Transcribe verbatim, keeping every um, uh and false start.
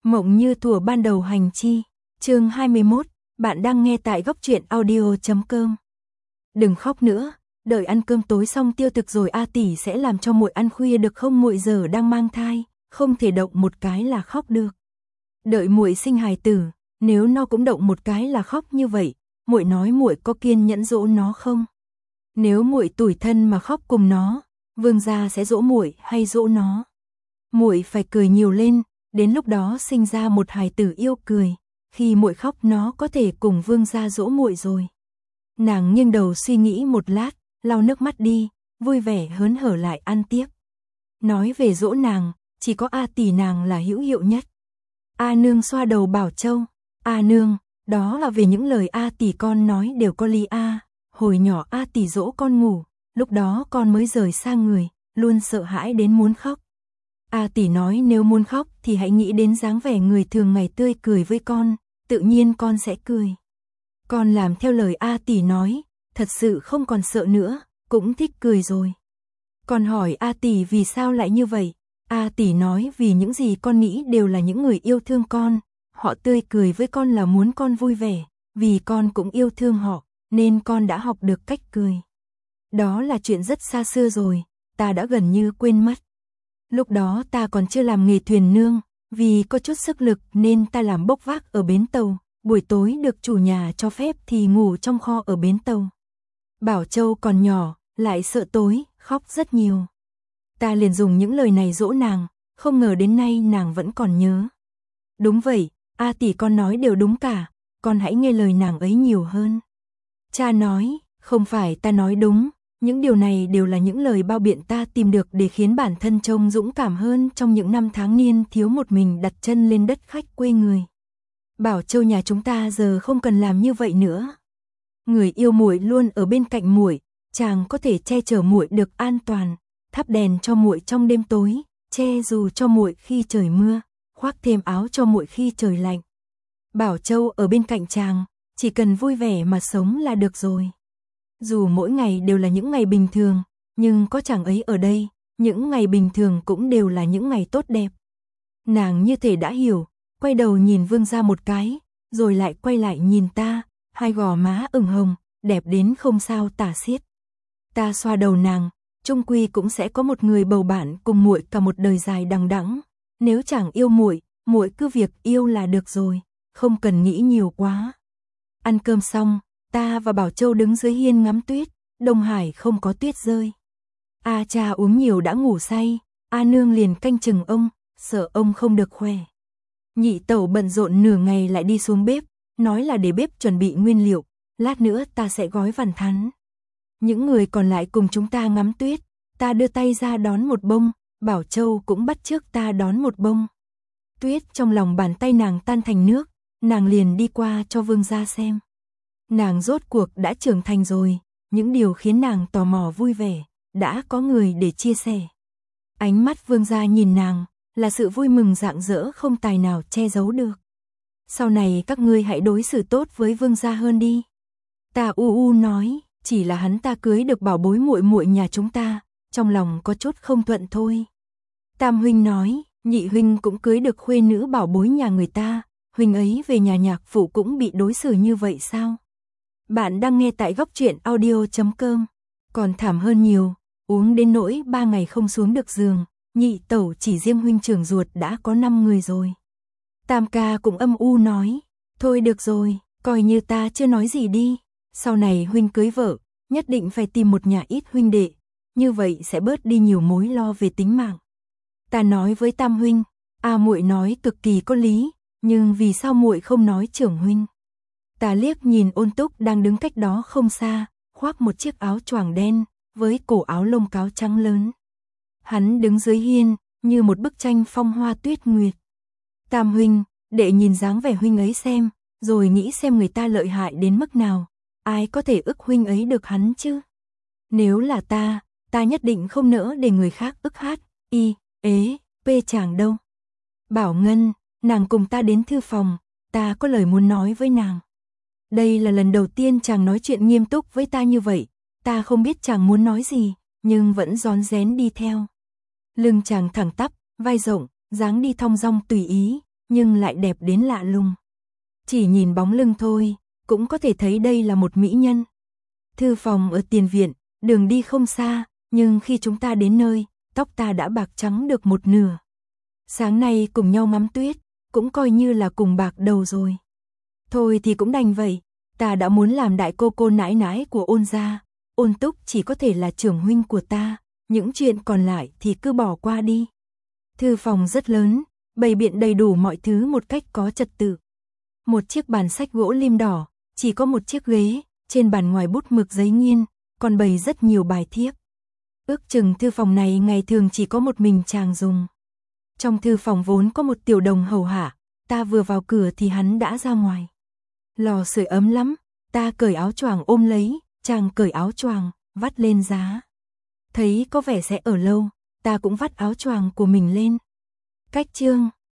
Mộng như thuở ban đầu hành chi, chương hai mươi mốt, bạn đang nghe tại góc truyện audio chấm com. Đừng khóc nữa, đợi ăn cơm tối xong tiêu thực rồi A tỷ sẽ làm cho muội ăn khuya được không? Muội giờ đang mang thai, không thể động một cái là khóc được. Đợi muội sinh hài tử, nếu nó cũng động một cái là khóc như vậy, muội nói muội có kiên nhẫn dỗ nó không? Nếu muội tủi thân mà khóc cùng nó, Vương gia sẽ dỗ muội hay dỗ nó? Muội phải cười nhiều lên, đến lúc đó sinh ra một hài tử yêu cười, khi muội khóc nó có thể cùng Vương gia dỗ muội rồi. Nàng nghiêng đầu suy nghĩ một lát, lau nước mắt đi, vui vẻ hớn hở lại ăn tiếp. Nói về dỗ nàng, chỉ có A tỷ nàng là hữu hiệu nhất. A nương xoa đầu Bảo Châu, A nương, đó là về những lời A tỷ con nói đều có lý A. Hồi nhỏ A tỷ dỗ con ngủ, lúc đó con mới rời xa người, luôn sợ hãi đến muốn khóc. A tỷ nói nếu muốn khóc thì hãy nghĩ đến dáng vẻ người thường ngày tươi cười với con, tự nhiên con sẽ cười. Con làm theo lời A tỷ nói, thật sự không còn sợ nữa, cũng thích cười rồi. Con hỏi A tỷ vì sao lại như vậy? A tỷ nói vì những gì con nghĩ đều là những người yêu thương con, họ tươi cười với con là muốn con vui vẻ, vì con cũng yêu thương họ, nên con đã học được cách cười. Đó là chuyện rất xa xưa rồi, ta đã gần như quên mất. Lúc đó ta còn chưa làm nghề thuyền nương, vì có chút sức lực nên ta làm bốc vác ở bến tàu, buổi tối được chủ nhà cho phép thì ngủ trong kho ở bến tàu. Bảo Châu còn nhỏ, lại sợ tối, khóc rất nhiều. Ta liền dùng những lời này dỗ nàng, không ngờ đến nay nàng vẫn còn nhớ. Đúng vậy, A tỷ con nói đều đúng cả, con hãy nghe lời nàng ấy nhiều hơn. Cha nói, không phải ta nói đúng, những điều này đều là những lời bao biện ta tìm được để khiến bản thân trông dũng cảm hơn trong những năm tháng niên thiếu một mình đặt chân lên đất khách quê người. Bảo Châu nhà chúng ta giờ không cần làm như vậy nữa. Người yêu muội luôn ở bên cạnh muội, chàng có thể che chở muội được an toàn, thắp đèn cho muội trong đêm tối, che dù cho muội khi trời mưa, khoác thêm áo cho muội khi trời lạnh. Bảo Châu ở bên cạnh chàng, chỉ cần vui vẻ mà sống là được rồi. Dù mỗi ngày đều là những ngày bình thường, nhưng có chàng ấy ở đây, những ngày bình thường cũng đều là những ngày tốt đẹp. Nàng như thể đã hiểu, quay đầu nhìn Vương gia một cái, rồi lại quay lại nhìn ta, hai gò má ửng hồng, đẹp đến không sao tả xiết. Ta xoa đầu nàng, chung quy cũng sẽ có một người bầu bạn cùng muội cả một đời dài đằng đẵng. Nếu chàng yêu muội, muội cứ việc yêu là được rồi, không cần nghĩ nhiều quá. Ăn cơm xong, ta và Bảo Châu đứng dưới hiên ngắm tuyết, Đông Hải không có tuyết rơi. A cha uống nhiều đã ngủ say, A nương liền canh chừng ông, sợ ông không được khỏe. Nhị tẩu bận rộn nửa ngày lại đi xuống bếp, nói là để bếp chuẩn bị nguyên liệu, lát nữa ta sẽ gói vằn thắn. Những người còn lại cùng chúng ta ngắm tuyết, ta đưa tay ra đón một bông, Bảo Châu cũng bắt chước ta đón một bông. Tuyết trong lòng bàn tay nàng tan thành nước, nàng liền đi qua cho Vương gia xem. Nàng rốt cuộc đã trưởng thành rồi, những điều khiến nàng tò mò vui vẻ, đã có người để chia sẻ. Ánh mắt Vương gia nhìn nàng, là sự vui mừng rạng rỡ không tài nào che giấu được. Sau này các ngươi hãy đối xử tốt với Vương gia hơn đi. Ta u u nói, chỉ là hắn ta cưới được bảo bối muội muội nhà chúng ta, trong lòng có chút không thuận thôi. Tam huynh nói, nhị huynh cũng cưới được khuê nữ bảo bối nhà người ta, huynh ấy về nhà nhạc phụ cũng bị đối xử như vậy sao? Bạn đang nghe tại góc truyện audio chấm com. Còn thảm hơn nhiều, uống đến nỗi ba ngày không xuống được giường, nhị tẩu chỉ riêng huynh trưởng ruột đã có năm người rồi. Tam ca cũng âm u nói, thôi được rồi, coi như ta chưa nói gì đi, sau này huynh cưới vợ, nhất định phải tìm một nhà ít huynh đệ, như vậy sẽ bớt đi nhiều mối lo về tính mạng. Ta nói với Tam huynh, a muội nói cực kỳ có lý, nhưng vì sao muội không nói trưởng huynh? Ta liếc nhìn Ôn Túc đang đứng cách đó không xa, khoác một chiếc áo choàng đen, với cổ áo lông cáo trắng lớn. Hắn đứng dưới hiên, như một bức tranh phong hoa tuyết nguyệt. Tam huynh, đệ nhìn dáng vẻ huynh ấy xem, rồi nghĩ xem người ta lợi hại đến mức nào, ai có thể ức huynh ấy được hắn chứ? Nếu là ta, ta nhất định không nỡ để người khác ức hát, y, ế, pê chàng đâu. Bảo Ngân, nàng cùng ta đến thư phòng, ta có lời muốn nói với nàng. Đây là lần đầu tiên chàng nói chuyện nghiêm túc với ta như vậy, ta không biết chàng muốn nói gì, nhưng vẫn rón rén đi theo. Lưng chàng thẳng tắp, vai rộng, dáng đi thong dong tùy ý, nhưng lại đẹp đến lạ lùng. Chỉ nhìn bóng lưng thôi, cũng có thể thấy đây là một mỹ nhân. Thư phòng ở tiền viện, đường đi không xa, nhưng khi chúng ta đến nơi, tóc ta đã bạc trắng được một nửa. Sáng nay cùng nhau ngắm tuyết, cũng coi như là cùng bạc đầu rồi. Thôi thì cũng đành vậy, ta đã muốn làm đại cô cô nãi nãi của Ôn gia, Ôn Túc chỉ có thể là trưởng huynh của ta, những chuyện còn lại thì cứ bỏ qua đi. Thư phòng rất lớn, bày biện đầy đủ mọi thứ một cách có trật tự. Một chiếc bàn sách gỗ lim đỏ, chỉ có một chiếc ghế, trên bàn ngoài bút mực giấy nghiên, còn bày rất nhiều bài thiếp. Ước chừng thư phòng này ngày thường chỉ có một mình chàng dùng. Trong thư phòng vốn có một tiểu đồng hầu hạ, ta vừa vào cửa thì hắn đã ra ngoài. Lò sưởi ấm lắm, ta cởi áo choàng ôm lấy, chàng cởi áo choàng, vắt lên giá. Thấy có vẻ sẽ ở lâu, ta cũng vắt áo choàng của mình lên. Cách chương